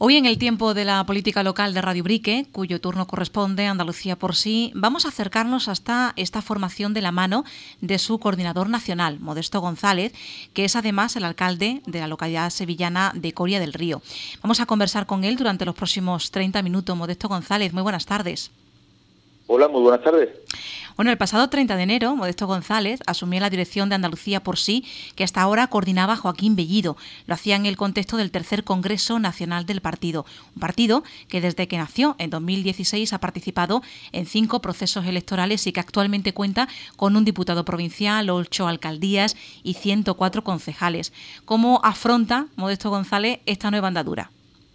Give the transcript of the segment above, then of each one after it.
Hoy, en el tiempo de la política local de Radio Brique, cuyo turno corresponde a Andalucía por sí, vamos a acercarnos hasta esta formación de la mano de su coordinador nacional, Modesto González, que es además el alcalde de la localidad sevillana de Coria del Río. Vamos a conversar con él durante los próximos 30 minutos. Modesto González, muy buenas tardes. Hola, muy buenas tardes. Bueno, el pasado 30 de enero, Modesto González asumió la dirección de Andalucía por sí, que hasta ahora coordinaba Joaquín Bellido. Lo hacía en el contexto del tercer Congreso Nacional del partido, un partido que desde que nació en 2016 ha participado en 5 procesos electorales y que actualmente cuenta con un diputado provincial, 8 alcaldías y 104 concejales. ¿Cómo afronta Modesto González esta nueva andadura?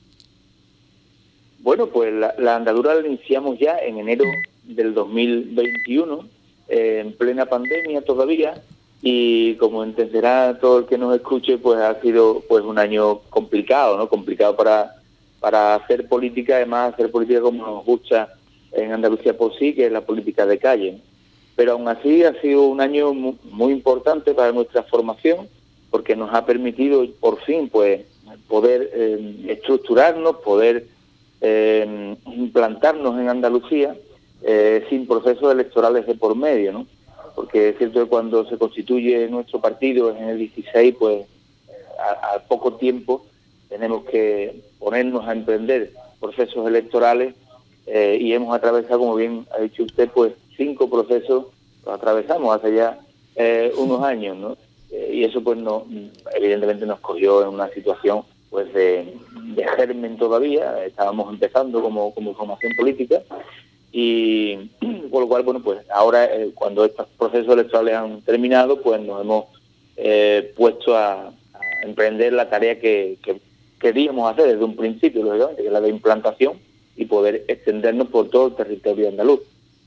Bueno, pues la andadura la iniciamos ya en enero del 2021, en plena pandemia todavía, y como entenderá todo el que nos escuche, pues ha sido pues un año complicado, ¿no? Complicado para hacer política, además hacer política como nos gusta en Andalucía por sí, que es la política de calle. Pero aún así ha sido un año muy importante para nuestra formación, porque nos ha permitido por fin pues poder estructurarnos, poder implantarnos en Andalucía sin procesos electorales de por medio, ¿no? Porque es cierto que cuando se constituye nuestro partido en el 16, pues al poco tiempo tenemos que ponernos a emprender procesos electorales y hemos atravesado, como bien ha dicho usted, pues 5 procesos, los atravesamos hace ya unos años, ¿no? Y eso pues no, evidentemente nos cogió en una situación pues de germen todavía, estábamos empezando como formación política y por lo cual, bueno, pues ahora cuando estos procesos electorales han terminado, pues nos hemos puesto a emprender la tarea que queríamos hacer desde un principio, lógicamente, que es la de implantación y poder extendernos por todo el territorio andaluz.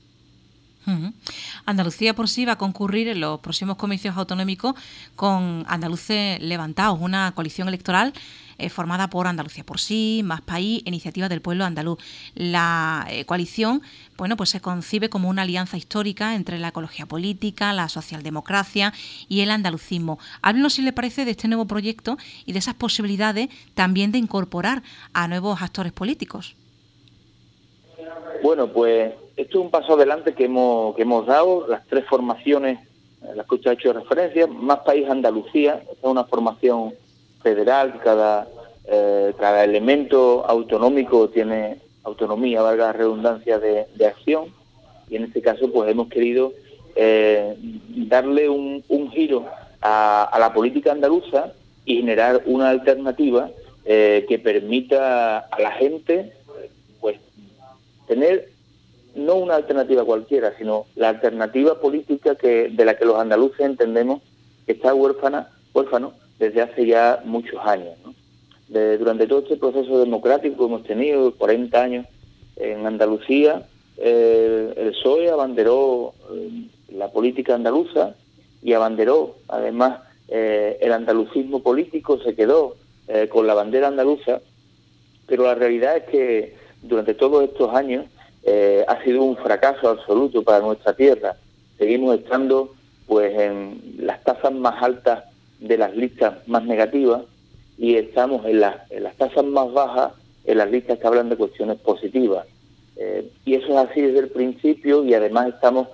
Andalucía por sí va a concurrir en los próximos comicios autonómicos con Andaluces Levantados, una coalición electoral formada por Andalucía por sí, Más País, Iniciativa del Pueblo Andaluz. La coalición, bueno, pues se concibe como una alianza histórica entre la ecología política, la socialdemocracia y el andalucismo. Háblenos, si le parece, de este nuevo proyecto y de esas posibilidades también de incorporar a nuevos actores políticos. Bueno, pues esto es un paso adelante que hemos dado, las 3 formaciones a las que usted ha hecho referencia. Más País Andalucía, es una formación federal, cada elemento autonómico tiene autonomía, valga la redundancia, de acción, y en este caso pues hemos querido darle un giro a la política andaluza y generar una alternativa que permita a la gente pues tener no una alternativa cualquiera, sino la alternativa política de la que los andaluces entendemos que está huérfano desde hace ya muchos años, ¿no? Durante todo este proceso democrático que hemos tenido, 40 años en Andalucía, el PSOE abanderó la política andaluza y abanderó, además, el andalucismo político, se quedó con la bandera andaluza, pero la realidad es que durante todos estos años ha sido un fracaso absoluto para nuestra tierra. Seguimos estando pues en las tasas más altas de las listas más negativas y estamos en las tasas más bajas en las listas que hablan de cuestiones positivas. Y eso es así desde el principio, y además estamos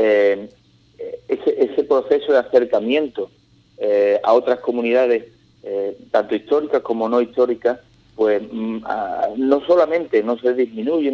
ese proceso de acercamiento a otras comunidades, tanto históricas como no históricas, pues no solamente no se disminuye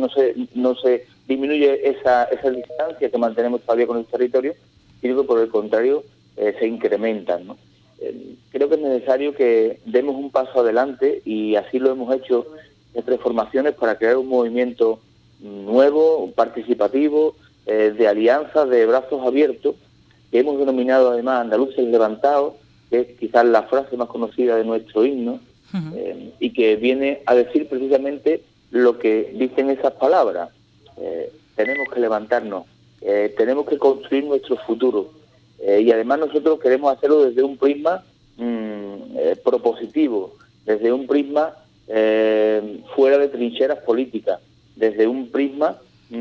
esa distancia que mantenemos todavía con el territorio, sino que por el contrario se incrementan, ¿no? Creo que es necesario que demos un paso adelante, y así lo hemos hecho en 3 formaciones, para crear un movimiento nuevo, participativo, de alianzas, de brazos abiertos, que hemos denominado además Andaluces Levantados, que es quizás la frase más conocida de nuestro himno, y que viene a decir precisamente lo que dicen esas palabras. Tenemos que levantarnos, tenemos que construir nuestro futuro, y además nosotros queremos hacerlo desde un prisma propositivo, desde un prisma fuera de trincheras políticas, desde un prisma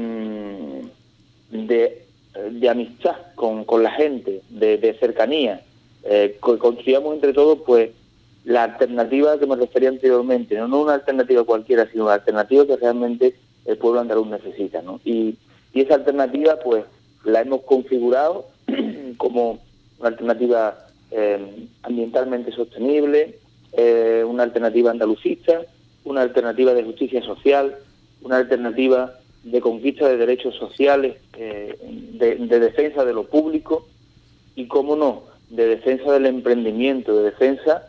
de amistad con la gente, de cercanía, que construyamos entre todos pues la alternativa que me refería anteriormente, no una alternativa cualquiera, sino una alternativa que realmente el pueblo andaluz necesita, ¿no? Y esa alternativa, pues, la hemos configurado como una alternativa ambientalmente sostenible, una alternativa andalucista, una alternativa de justicia social, una alternativa de conquista de derechos sociales, de defensa de lo público y, cómo no, de defensa del emprendimiento, de defensa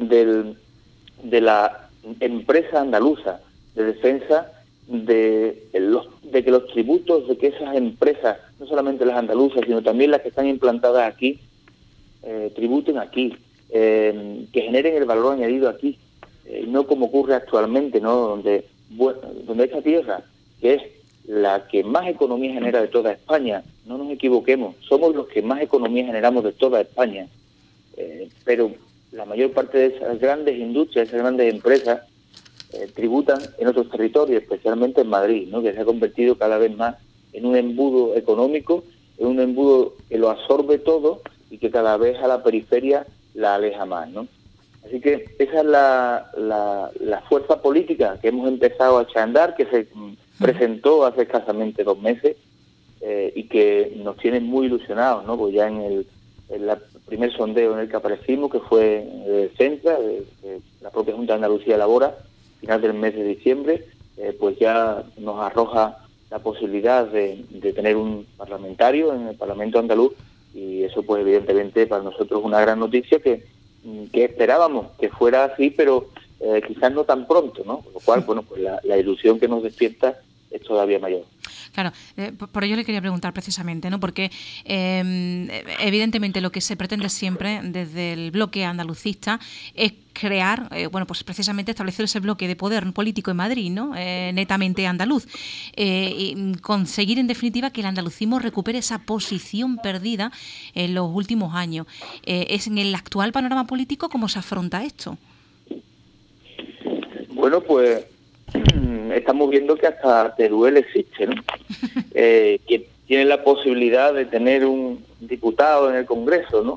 de la empresa andaluza, de defensa de que los tributos, de que esas empresas, no solamente las andaluzas, sino también las que están implantadas aquí, tributen aquí, que generen el valor añadido aquí, no como ocurre actualmente, ¿no? Donde esta tierra, que es la que más economía genera de toda España, no nos equivoquemos, somos los que más economía generamos de toda España, pero la mayor parte de esas grandes industrias, esas grandes empresas, tributan en otros territorios, especialmente en Madrid, ¿no? Que se ha convertido cada vez más en un embudo económico, en un embudo que lo absorbe todo y que cada vez a la periferia la aleja más, ¿no? Así que esa es la fuerza política que hemos empezado a echar a andar, que se presentó hace escasamente 2 meses y que nos tiene muy ilusionados, ¿no? Pues ya en el primer sondeo en el que aparecimos, que fue de Centra, de la propia Junta de Andalucía elabora, final del mes de diciembre, pues ya nos arroja la posibilidad de tener un parlamentario en el Parlamento andaluz, y eso pues evidentemente para nosotros es una gran noticia que esperábamos que fuera así, pero quizás no tan pronto, ¿no? Con lo cual, bueno, pues la ilusión que nos despierta es todavía mayor. Claro, por ello le quería preguntar precisamente, ¿no? Porque evidentemente lo que se pretende siempre desde el bloque andalucista es crear, bueno, pues precisamente establecer ese bloque de poder político en Madrid, ¿no? Netamente andaluz, y conseguir en definitiva que el andalucismo recupere esa posición perdida en los últimos años. ¿Es en el actual panorama político cómo se afronta esto? Bueno, pues estamos viendo que hasta Teruel existe, ¿no? Que tiene la posibilidad de tener un diputado en el Congreso, ¿no?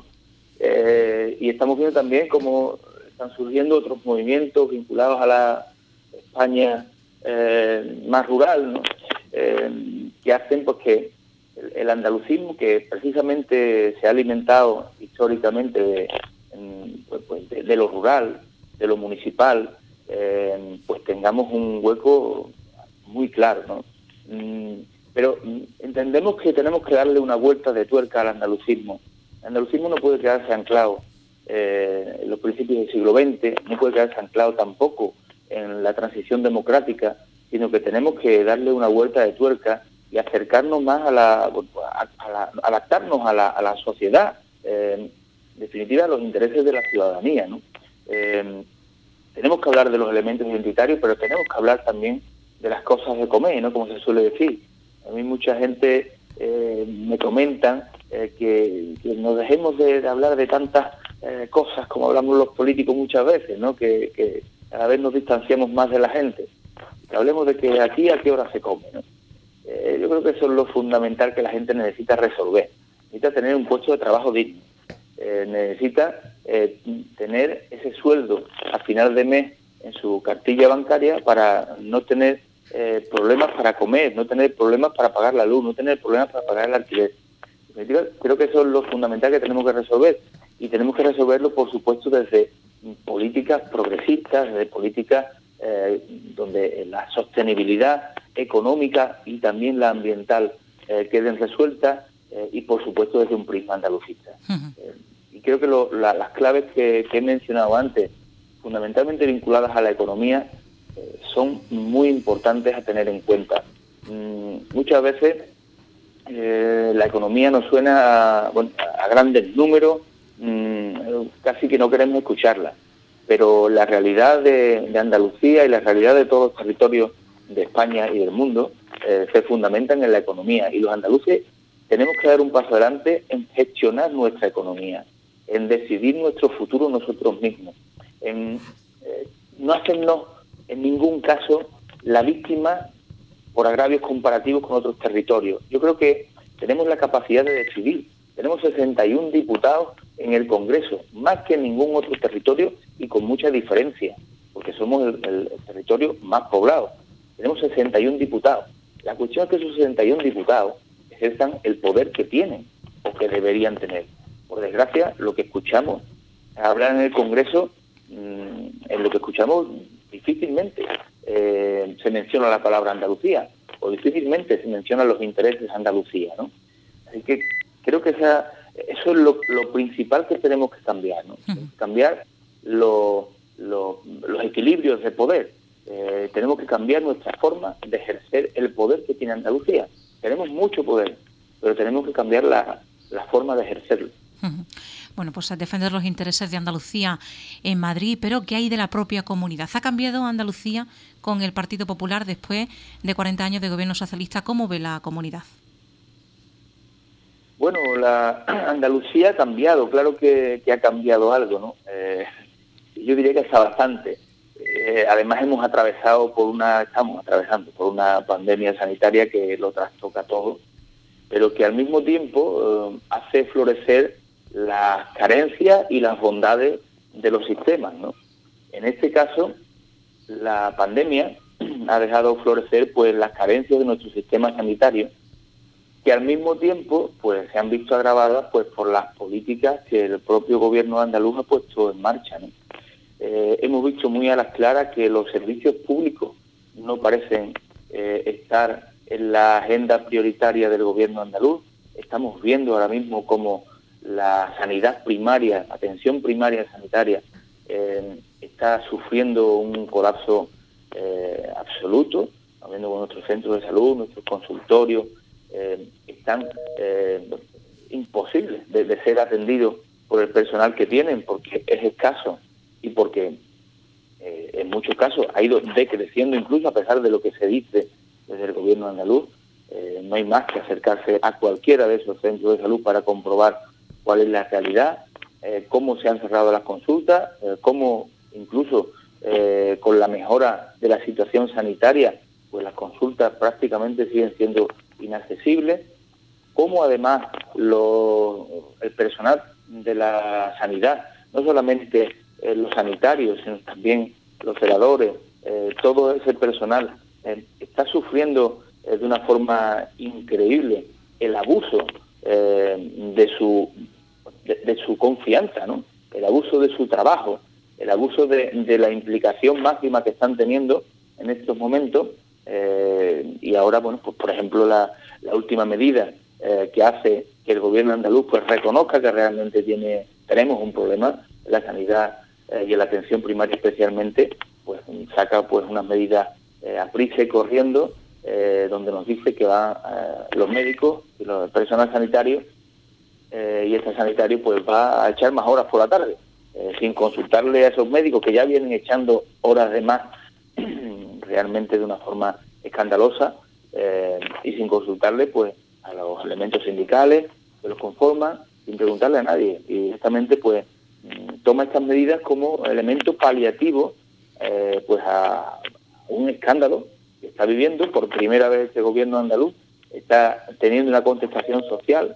Y estamos viendo también cómo están surgiendo otros movimientos vinculados a la España más rural, ¿no? Que hacen pues que el andalucismo, que precisamente se ha alimentado históricamente de lo rural, de lo municipal, pues tengamos un hueco muy claro, ¿no? Pero entendemos que tenemos que darle una vuelta de tuerca al andalucismo. El andalucismo no puede quedarse anclado en los principios del siglo XX, no puede quedarse anclado tampoco en la transición democrática, sino que tenemos que darle una vuelta de tuerca y acercarnos más adaptarnos a la sociedad, en definitiva a los intereses de la ciudadanía, ¿no? Tenemos que hablar de los elementos identitarios, pero tenemos que hablar también de las cosas de comer, ¿no? Como se suele decir. A mí mucha gente me comentan que nos dejemos de hablar de tantas cosas como hablamos los políticos muchas veces, ¿no? Que cada vez nos distanciamos más de la gente. Que hablemos de que aquí a qué hora se come, ¿no? Yo creo que eso es lo fundamental que la gente necesita resolver. Necesita tener un puesto de trabajo digno. Necesita tener ese sueldo a final de mes en su cartilla bancaria para no tener problemas para comer, no tener problemas para pagar la luz, no tener problemas para pagar el alquiler. Creo que eso es lo fundamental que tenemos que resolver, y tenemos que resolverlo, por supuesto, desde políticas progresistas, desde políticas donde la sostenibilidad económica y también la ambiental queden resueltas, y por supuesto desde un prisma andalucista. Y creo que las claves que he mencionado antes, fundamentalmente vinculadas a la economía, son muy importantes a tener en cuenta. Muchas veces la economía nos suena a grandes números, casi que no queremos escucharla, pero la realidad de Andalucía y la realidad de todos los territorios de España y del mundo se fundamentan en la economía, y los andaluces tenemos que dar un paso adelante en gestionar nuestra economía, en decidir nuestro futuro nosotros mismos, en no hacernos en ningún caso la víctima por agravios comparativos con otros territorios. Yo creo que tenemos la capacidad de decidir. Tenemos 61 diputados en el Congreso, más que en ningún otro territorio y con mucha diferencia, porque somos el territorio más poblado. Tenemos 61 diputados. La cuestión es que esos 61 diputados ejerzan el poder que tienen o que deberían tener. Por desgracia, lo que escuchamos hablar en el Congreso, en lo que escuchamos difícilmente se menciona la palabra Andalucía, o difícilmente se mencionan los intereses de Andalucía, ¿no? Así que creo que eso es lo principal que tenemos que cambiar, ¿no? Cambiar los equilibrios de poder. Tenemos que cambiar nuestra forma de ejercer el poder que tiene Andalucía. Tenemos mucho poder, pero tenemos que cambiar la forma de ejercerlo. Bueno, pues a defender los intereses de Andalucía en Madrid, pero ¿qué hay de la propia comunidad? ¿Ha cambiado Andalucía con el Partido Popular después de 40 años de gobierno socialista? ¿Cómo ve la comunidad? Bueno, la Andalucía ha cambiado, claro que ha cambiado algo, ¿no? Yo diría que hasta bastante. Además estamos atravesando por una pandemia sanitaria que lo trastoca todo, pero que al mismo tiempo hace florecer las carencias y las bondades de los sistemas, ¿no? En este caso, la pandemia ha dejado florecer pues las carencias de nuestro sistema sanitario, que al mismo tiempo pues se han visto agravadas pues por las políticas que el propio gobierno andaluz ha puesto en marcha, ¿no? Hemos visto muy a las claras que los servicios públicos no parecen estar en la agenda prioritaria del gobierno andaluz. Estamos viendo ahora mismo cómo la sanidad primaria, atención primaria sanitaria, está sufriendo un colapso absoluto. Estamos viendo con nuestros centros de salud, nuestros consultorios, están imposibles de ser atendidos por el personal que tienen, porque es escaso y porque en muchos casos ha ido decreciendo, incluso a pesar de lo que se dice desde el gobierno andaluz. No hay más que acercarse a cualquiera de esos centros de salud para comprobar cuál es la realidad, cómo se han cerrado las consultas, cómo incluso con la mejora de la situación sanitaria, pues las consultas prácticamente siguen siendo inaccesibles, cómo además el personal de la sanidad, no solamente los sanitarios, sino también los celadores, todo ese personal está sufriendo de una forma increíble el abuso de su confianza, ¿no? El abuso de su trabajo, el abuso de la implicación máxima que están teniendo en estos momentos. Y ahora, bueno, pues por ejemplo la última medida que hace que el gobierno andaluz pues reconozca que realmente tenemos un problema en la sanidad y en la atención primaria especialmente, pues saca pues unas medidas a prisa y corriendo, donde nos dice que los médicos y el personal sanitario y este sanitario pues va a echar más horas por la tarde, sin consultarle a esos médicos que ya vienen echando horas de más realmente de una forma escandalosa, y sin consultarle pues a los elementos sindicales que los conforman, sin preguntarle a nadie, y directamente pues toma estas medidas como elemento paliativo pues a un escándalo que está viviendo. Por primera vez este gobierno andaluz está teniendo una contestación social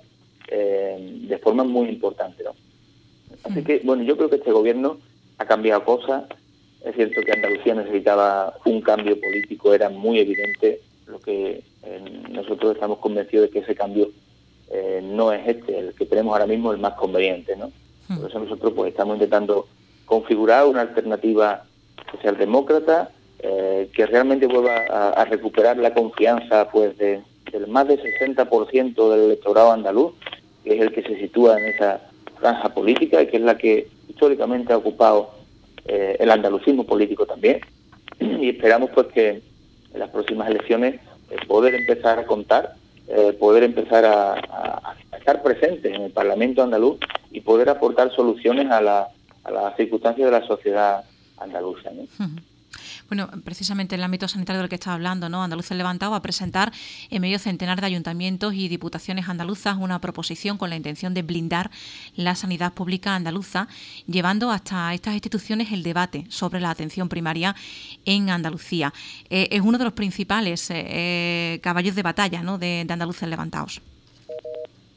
de forma muy importante, ¿no? Así que, bueno, yo creo que este gobierno ha cambiado cosas. Es cierto que Andalucía necesitaba un cambio político, era muy evidente. Lo que nosotros estamos convencidos de que ese cambio no es el que tenemos ahora mismo, el más conveniente, ¿no? Por eso nosotros pues estamos intentando configurar una alternativa socialdemócrata que realmente vuelva a recuperar la confianza pues del más del 60% del electorado andaluz, que es el que se sitúa en esa franja política y que es la que históricamente ha ocupado el andalucismo político también. Y esperamos pues que en las próximas elecciones poder empezar a contar, poder empezar a estar presentes en el Parlamento andaluz y poder aportar soluciones a las circunstancias de la sociedad andaluza, ¿no? Bueno, precisamente en el ámbito sanitario del que estaba hablando, ¿no? Andaluces Levantado va a presentar en medio centenar de ayuntamientos y diputaciones andaluzas una proposición con la intención de blindar la sanidad pública andaluza, llevando hasta estas instituciones el debate sobre la atención primaria en Andalucía. Es uno de los principales caballos de batalla, ¿no?, de Andaluces Levantados.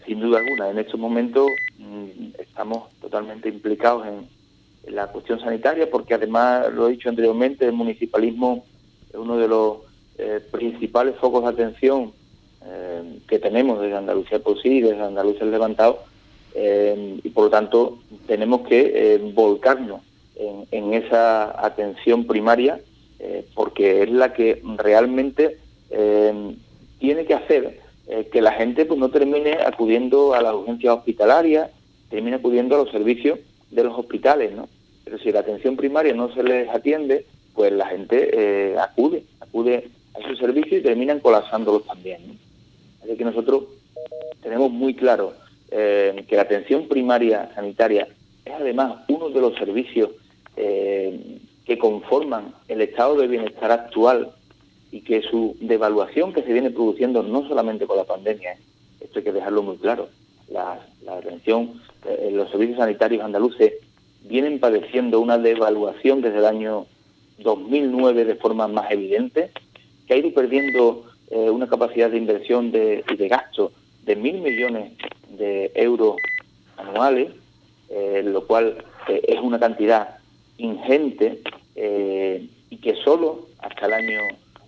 sin duda alguna. En estos momentos estamos totalmente implicados en la cuestión sanitaria, porque además, lo he dicho anteriormente, el municipalismo es uno de los principales focos de atención que tenemos desde Andalucía por sí, desde Andalucía Levantado, y por lo tanto tenemos que volcarnos en esa atención primaria, porque es la que realmente tiene que hacer que la gente pues no termine acudiendo a las urgencias hospitalarias, termine acudiendo a los servicios de los hospitales, ¿no? Pero si la atención primaria no se les atiende, pues la gente acude a esos servicios y terminan colapsándolos también, ¿no? Así que nosotros tenemos muy claro que la atención primaria sanitaria es además uno de los servicios que conforman el estado de bienestar actual, y que su devaluación que se viene produciendo no solamente con la pandemia, esto hay que dejarlo muy claro, la atención, los servicios sanitarios andaluces vienen padeciendo una devaluación desde el año 2009 de forma más evidente, que ha ido perdiendo una capacidad de inversión y de gasto de 1.000 millones de euros anuales, lo cual es una cantidad ingente, y que solo hasta el año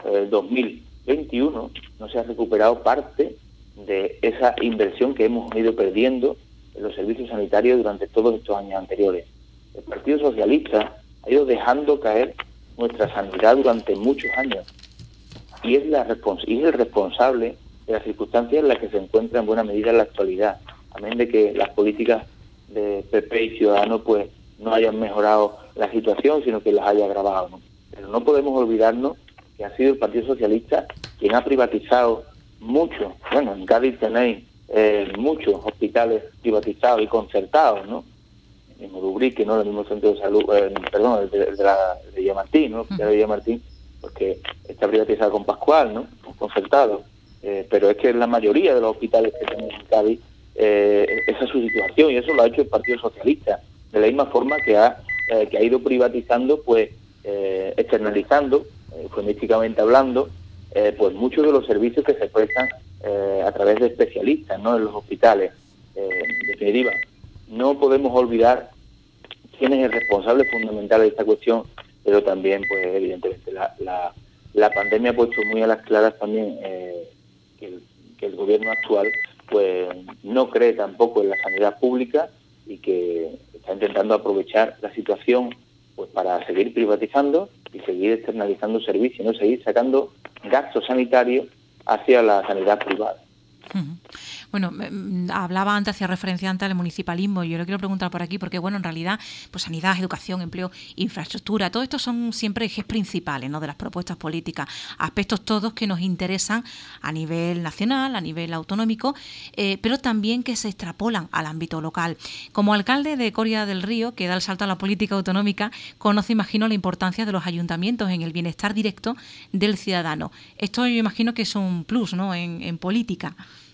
2021 no se ha recuperado parte de esa inversión que hemos ido perdiendo en los servicios sanitarios durante todos estos años anteriores. El Partido Socialista ha ido dejando caer nuestra sanidad durante muchos años, y es el responsable de las circunstancias en las que se encuentra en buena medida en la actualidad, a menos de que las políticas de PP y Ciudadanos pues no hayan mejorado la situación, sino que las haya agravado, ¿no? Pero no podemos olvidarnos que ha sido el Partido Socialista quien ha privatizado mucho. Bueno, en Cádiz tenéis muchos hospitales privatizados y concertados, ¿no? En Urubrique, ¿no? El mismo centro de salud, el de Villamartín, ¿no? El hospital de Villamartín, porque está privatizado con Pascual, ¿no? Concertado. Pero es que en la mayoría de los hospitales que tenemos en Cádiz, esa es su situación, y eso lo ha hecho el Partido Socialista, de la misma forma que ha ido privatizando, pues externalizando, eufemísticamente hablando, pues muchos de los servicios que se prestan a través de especialistas, ¿no? En los hospitales. En definitiva, no podemos olvidar quién es el responsable fundamental de esta cuestión, pero también, pues evidentemente, la pandemia ha puesto muy a las claras también que el gobierno actual pues no cree tampoco en la sanidad pública, y que está intentando aprovechar la situación pues para seguir privatizando y seguir externalizando servicios, no seguir sacando gastos sanitarios hacia la sanidad privada. Bueno, hablaba antes, hacía referencia antes al municipalismo, y yo le quiero preguntar por aquí, porque bueno, en realidad, pues sanidad, educación, empleo, infraestructura, todo esto son siempre ejes principales, ¿no?, de las propuestas políticas, aspectos todos que nos interesan a nivel nacional, a nivel autonómico, pero también que se extrapolan al ámbito local. Como alcalde de Coria del Río, que da el salto a la política autonómica, conoce, imagino, la importancia de los ayuntamientos en el bienestar directo del ciudadano. Esto yo imagino que es un plus, ¿no?, en política.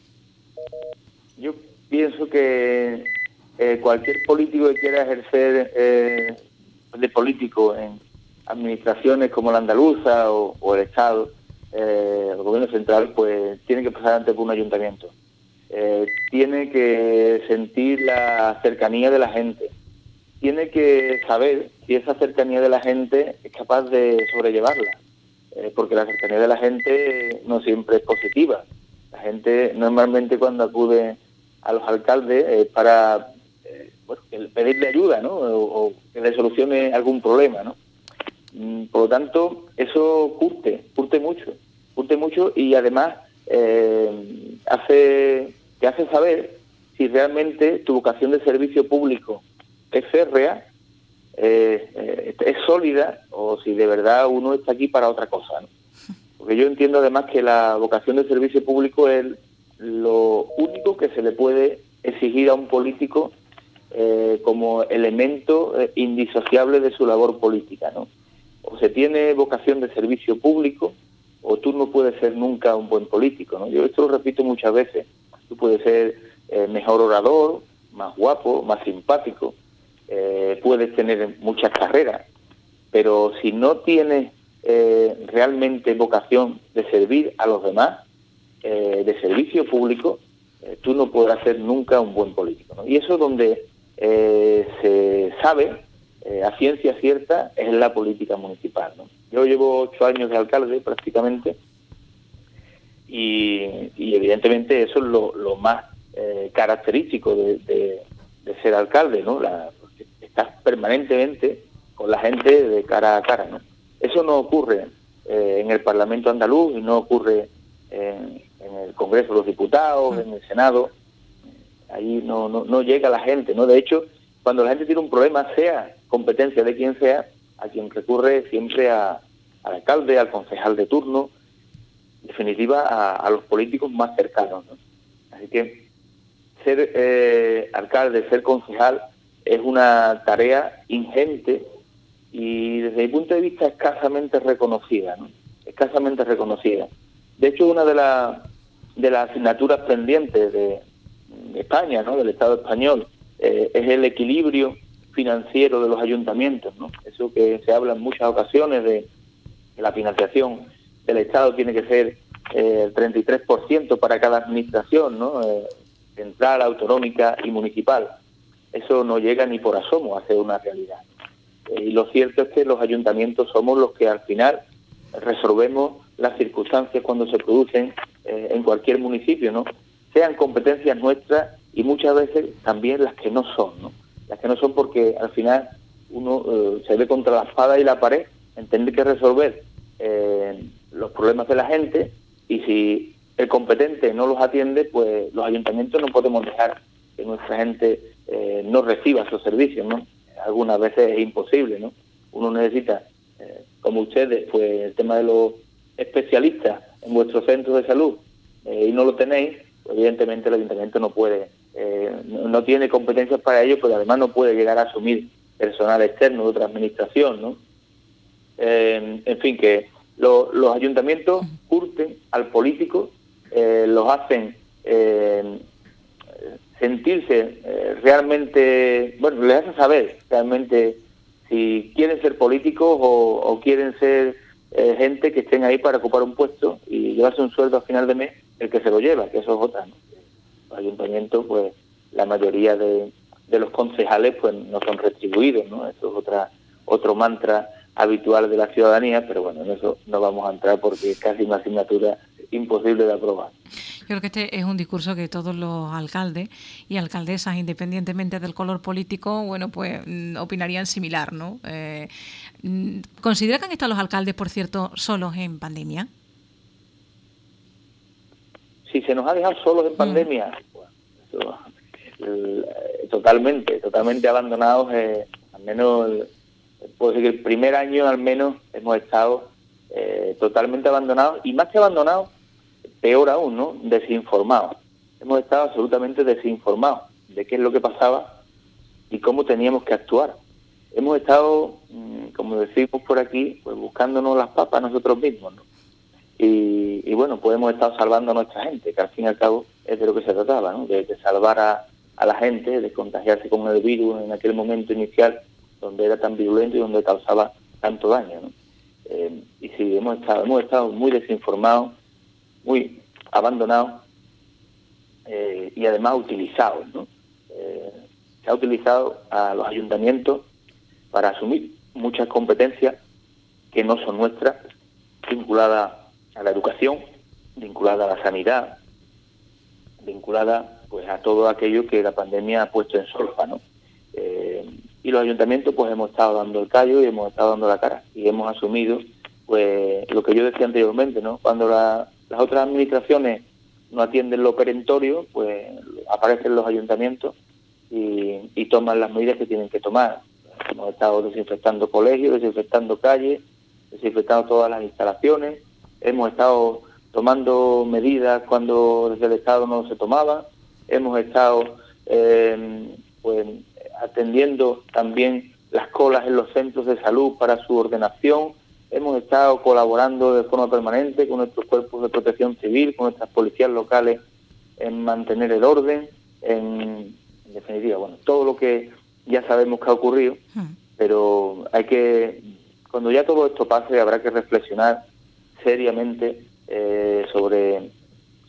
Yo pienso que cualquier político que quiera ejercer de político en administraciones como la andaluza o el Estado, el gobierno central, pues tiene que pasar antes por un ayuntamiento. Tiene que sentir la cercanía de la gente. Tiene que saber si esa cercanía de la gente es capaz de sobrellevarla. Porque la cercanía de la gente no siempre es positiva. La gente normalmente cuando acude a los alcaldes para pedirle ayuda, ¿no? O que le solucione algún problema, ¿no? Por lo tanto, eso curte mucho, y además te hace saber si realmente tu vocación de servicio público es férrea, es sólida, o si de verdad uno está aquí para otra cosa, ¿no? Porque yo entiendo además que la vocación de servicio público es lo único que se le puede exigir a un político como elemento indisociable de su labor política, ¿no? O se tiene vocación de servicio público, o tú no puedes ser nunca un buen político, ¿no? Yo esto lo repito muchas veces. Tú puedes ser mejor orador, más guapo, más simpático, puedes tener muchas carreras, pero si no tienes realmente vocación de servir a los demás, de servicio público, tú no podrás ser nunca un buen político, ¿no? Y eso es donde se sabe a ciencia cierta es la política municipal, ¿no? Yo llevo 8 años de alcalde prácticamente y evidentemente eso es lo más característico de ser alcalde, ¿no? Porque estás permanentemente con la gente de cara a cara, ¿no? Eso no ocurre en el Parlamento andaluz y no ocurre en el Congreso de los Diputados, en el Senado. Ahí no llega la gente, ¿no? De hecho, cuando la gente tiene un problema, sea competencia de quien sea, a quien recurre siempre al alcalde, al concejal de turno, en definitiva a los políticos más cercanos, ¿no? Así que ser alcalde, ser concejal es una tarea ingente y desde mi punto de vista escasamente reconocida, ¿no? Escasamente reconocida. De hecho, una de las asignaturas pendientes de España, ¿no? Del Estado español, es el equilibrio financiero de los ayuntamientos, ¿no? Eso que se habla en muchas ocasiones de que la financiación del Estado tiene que ser el 33% para cada administración, ¿no? Central, autonómica y municipal. Eso no llega ni por asomo a ser una realidad. Y lo cierto es que los ayuntamientos somos los que al final resolvemos las circunstancias cuando se producen en cualquier municipio, ¿no? Sean competencias nuestras y muchas veces también las que no son, ¿no? Las que no son porque al final uno se ve contra la espada y la pared en tener que resolver los problemas de la gente, y si el competente no los atiende, pues los ayuntamientos no podemos dejar que nuestra gente no reciba esos servicios, ¿no? Algunas veces es imposible, ¿no? Uno necesita, como ustedes, pues el tema de los especialistas en vuestros centros de salud y no lo tenéis, pues evidentemente el ayuntamiento no puede, no tiene competencias para ello, pero además no puede llegar a asumir personal externo de otra administración, ¿no? En fin, que los ayuntamientos curten al político, los hacen sentirse realmente, bueno, les hacen saber realmente si quieren ser políticos o quieren ser gente que estén ahí para ocupar un puesto y llevarse un sueldo a final de mes el que se lo lleva, que eso es otra, ¿no? Los ayuntamientos, pues la mayoría de los concejales pues no son retribuidos, ¿no? Eso es otro mantra habitual de la ciudadanía, pero bueno, en eso no vamos a entrar porque es casi una asignatura imposible de aprobar. Yo creo que este es un discurso que todos los alcaldes y alcaldesas, independientemente del color político, bueno, pues opinarían similar, ¿no? ¿Considera que han estado los alcaldes, por cierto, solos en pandemia? Si se nos ha dejado solos en pandemia, bueno, totalmente abandonados, al menos, puedo decir que el primer año al menos hemos estado totalmente abandonados, y más que abandonados, peor aún, ¿no? Desinformados. Hemos estado absolutamente desinformados de qué es lo que pasaba y cómo teníamos que actuar. Hemos estado, como decimos por aquí, pues buscándonos las papas nosotros mismos, ¿no? Y bueno, pues hemos estado salvando a nuestra gente, que al fin y al cabo es de lo que se trataba, ¿no? De salvar a la gente, de contagiarse con el virus en aquel momento inicial donde era tan virulento y donde causaba tanto daño, ¿no? Y sí, hemos estado muy desinformados, muy abandonados y además utilizados, ¿no? Se ha utilizado a los ayuntamientos para asumir muchas competencias que no son nuestras, vinculadas a la educación, vinculadas a la sanidad, vinculadas pues a todo aquello que la pandemia ha puesto en solfa, ¿no? Y los ayuntamientos pues hemos estado dando el callo y hemos estado dando la cara y hemos asumido pues lo que yo decía anteriormente, ¿no? Cuando las otras administraciones no atienden lo perentorio, pues aparecen los ayuntamientos y toman las medidas que tienen que tomar. Hemos estado desinfectando colegios, desinfectando calles, desinfectando todas las instalaciones, hemos estado tomando medidas cuando desde el Estado no se tomaba, hemos estado pues atendiendo también las colas en los centros de salud para su ordenación, hemos estado colaborando de forma permanente con nuestros cuerpos de protección civil, con nuestras policías locales en mantener el orden, en definitiva, bueno, todo lo que ya sabemos que ha ocurrido, pero cuando ya todo esto pase, habrá que reflexionar seriamente sobre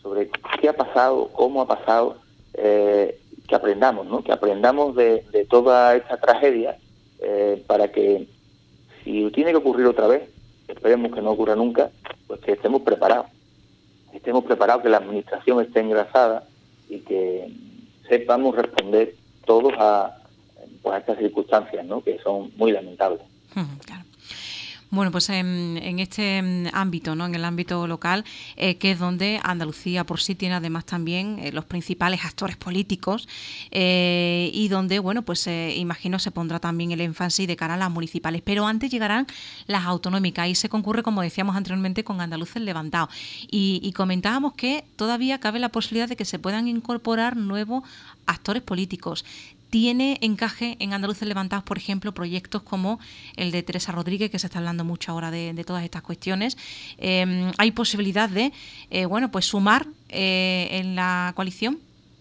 sobre qué ha pasado, cómo ha pasado, que aprendamos, ¿no? Que aprendamos de toda esta tragedia, para que, si tiene que ocurrir otra vez, esperemos que no ocurra nunca, pues que estemos preparados, que la administración esté engrasada y que sepamos responder todos a estas circunstancias, ¿no? Que son muy lamentables. Claro. Bueno, pues en este ámbito, ¿no? En el ámbito local, que es donde Andalucía por sí tiene además también los principales actores políticos, y donde, bueno, pues imagino se pondrá también el énfasis de cara a las municipales. Pero antes llegarán las autonómicas y se concurre, como decíamos anteriormente, con Andaluces Levantados. Y comentábamos que todavía cabe la posibilidad de que se puedan incorporar nuevos actores políticos. ¿Tiene encaje en Andaluces Levantados, por ejemplo, proyectos como el de Teresa Rodríguez, que se está hablando mucho ahora de todas estas cuestiones? ¿Hay posibilidad de pues sumar en la coalición?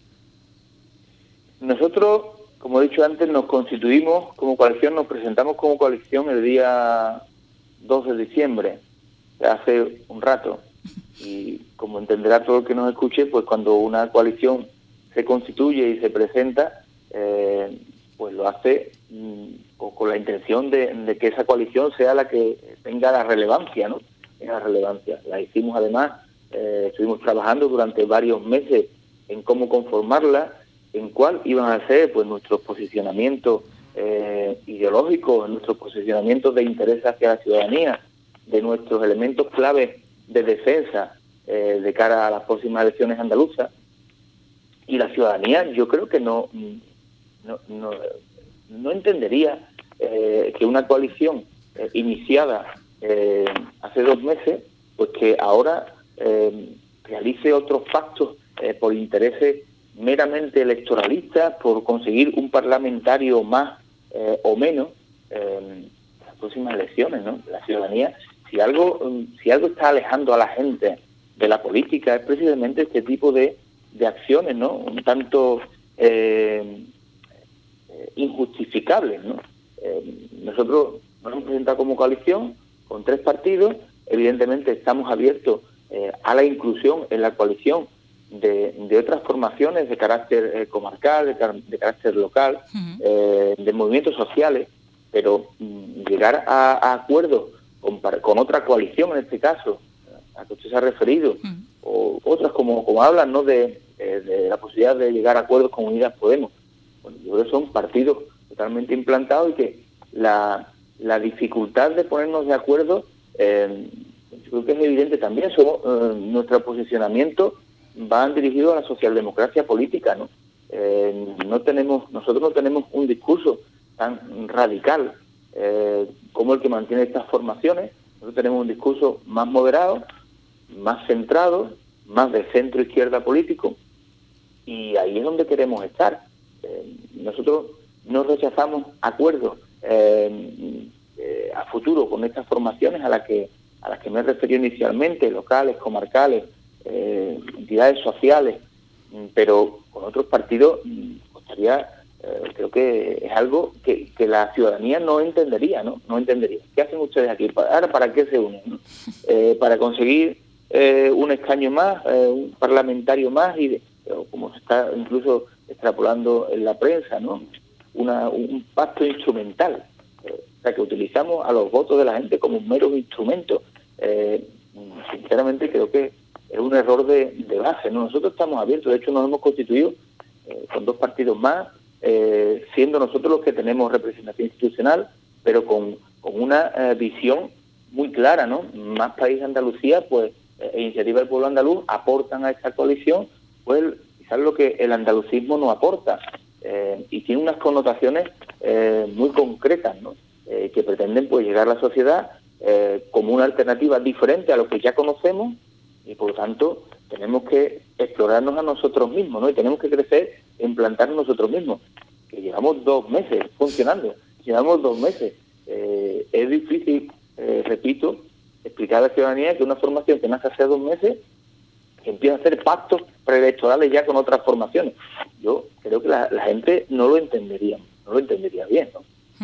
Nosotros, como he dicho antes, nos constituimos como coalición, nos presentamos como coalición el día 2 de diciembre, hace un rato. Y como entenderá todo el que nos escuche, pues cuando una coalición se constituye y se presenta, pues lo hace con la intención de que esa coalición sea la que tenga la relevancia, ¿no? La hicimos además, estuvimos trabajando durante varios meses en cómo conformarla, en cuál iban a ser pues nuestros posicionamientos ideológicos, nuestros posicionamientos de interés hacia la ciudadanía, de nuestros elementos claves de defensa de cara a las próximas elecciones andaluzas. Y la ciudadanía, yo creo que no entendería que una coalición iniciada hace 2 meses, pues que ahora realice otros pactos por intereses meramente electoralistas, por conseguir un parlamentario más o menos en las próximas elecciones, ¿no? La ciudadanía, si algo está alejando a la gente de la política, es precisamente este tipo de acciones, ¿no? Un tanto injustificables, ¿no? Nosotros nos hemos presentado como coalición con 3 partidos. Evidentemente estamos abiertos a la inclusión en la coalición de otras formaciones de carácter comarcal, de carácter local, de movimientos sociales, pero llegar a acuerdos con otra coalición, en este caso, a que usted se ha referido, o otras como hablan, ¿no? de la posibilidad de llegar a acuerdos con Unidas Podemos. Bueno, yo creo que son partidos totalmente implantados y que la dificultad de ponernos de acuerdo, yo creo que es evidente también. Nuestro posicionamiento van dirigidos a la socialdemocracia política, ¿no? Nosotros no tenemos un discurso tan radical como el que mantiene estas formaciones. Nosotros tenemos un discurso más moderado, más centrado, más de centro-izquierda político, y ahí es donde queremos estar. Nosotros no rechazamos acuerdos a futuro con estas formaciones a las que me referí inicialmente, locales, comarcales, entidades sociales, pero con otros partidos costaría, creo que es algo que la ciudadanía no entendería, ¿no? No entendería. ¿Qué hacen ustedes aquí? ¿Ahora para qué se unen, ¿no? Para conseguir un escaño más, un parlamentario más, como se está incluso extrapolando en la prensa, ¿no? Un pacto instrumental, o sea, que utilizamos a los votos de la gente como meros instrumentos. Sinceramente creo que es un error de base, ¿no? Nosotros estamos abiertos, de hecho nos hemos constituido con 2 partidos más, siendo nosotros los que tenemos representación institucional, pero con una visión muy clara, ¿no? Más País Andalucía, pues, e Iniciativa del Pueblo Andaluz aportan a esta coalición, pues, quizás lo que el andalucismo no aporta, y tiene unas connotaciones muy concretas, ¿no? Que pretenden, pues, llegar a la sociedad como una alternativa diferente a lo que ya conocemos, y por lo tanto tenemos que explorarnos a nosotros mismos, ¿no? Y tenemos que crecer e implantarnos nosotros mismos, que llevamos 2 meses funcionando, llevamos 2 meses. Es difícil, repito, explicar a la ciudadanía que una formación que nace hace 2 meses que empieza a hacer pactos preelectorales ya con otras formaciones. Yo creo que la gente no lo entendería bien, ¿no?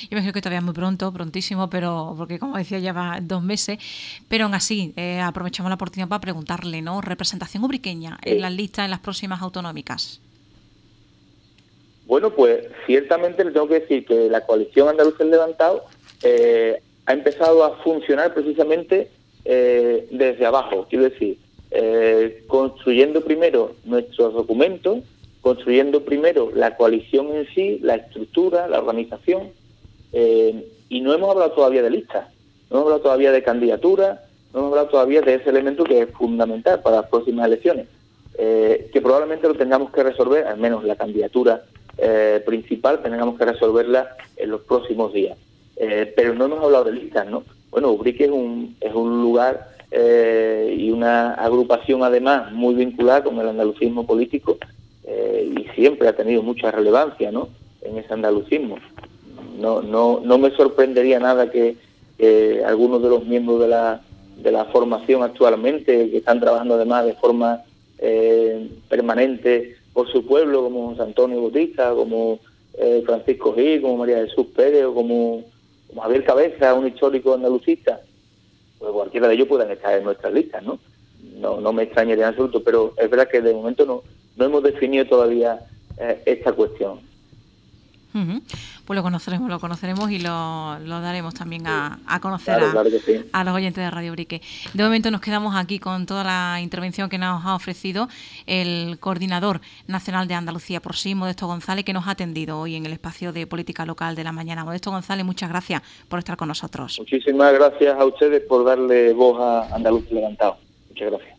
Yo me imagino que todavía es muy pronto, prontísimo, pero porque como decía ya va 2 meses, pero aún así aprovechamos la oportunidad para preguntarle, ¿no? Representación ubriqueña en las listas en las próximas autonómicas. Bueno, pues ciertamente le tengo que decir que la coalición Andalucía Levantado ha empezado a funcionar precisamente desde abajo, quiero decir, construyendo primero nuestros documentos, construyendo primero la coalición en sí, la estructura, la organización, y no hemos hablado todavía de listas, no hemos hablado todavía de candidaturas, no hemos hablado todavía de ese elemento que es fundamental para las próximas elecciones, que probablemente lo tengamos que resolver, al menos la candidatura principal, tengamos que resolverla en los próximos días. Pero no hemos hablado de listas, ¿no? Bueno, Ubrique es un lugar y una agrupación además muy vinculada con el andalucismo político y siempre ha tenido mucha relevancia, ¿no?, en ese andalucismo. No me sorprendería nada que algunos de los miembros de la formación actualmente, que están trabajando además de forma permanente por su pueblo, como José Antonio Bautista, como Francisco Gil, como María Jesús Pérez, o como Javier Cabeza, un histórico andalucista, pues cualquiera de ellos puedan estar en nuestras listas, ¿no? No me extrañaría en absoluto, pero es verdad que de momento no hemos definido todavía esta cuestión. Pues lo conoceremos y lo daremos también a conocer claro que sí, a los oyentes de Radio Ubrique. De momento nos quedamos aquí con toda la intervención que nos ha ofrecido el coordinador nacional de Andalucía por sí, Modesto González, que nos ha atendido hoy en el espacio de política local de la mañana. Modesto González, muchas gracias por estar con nosotros. Muchísimas gracias a ustedes por darle voz a Andalucía Levantado. Muchas gracias.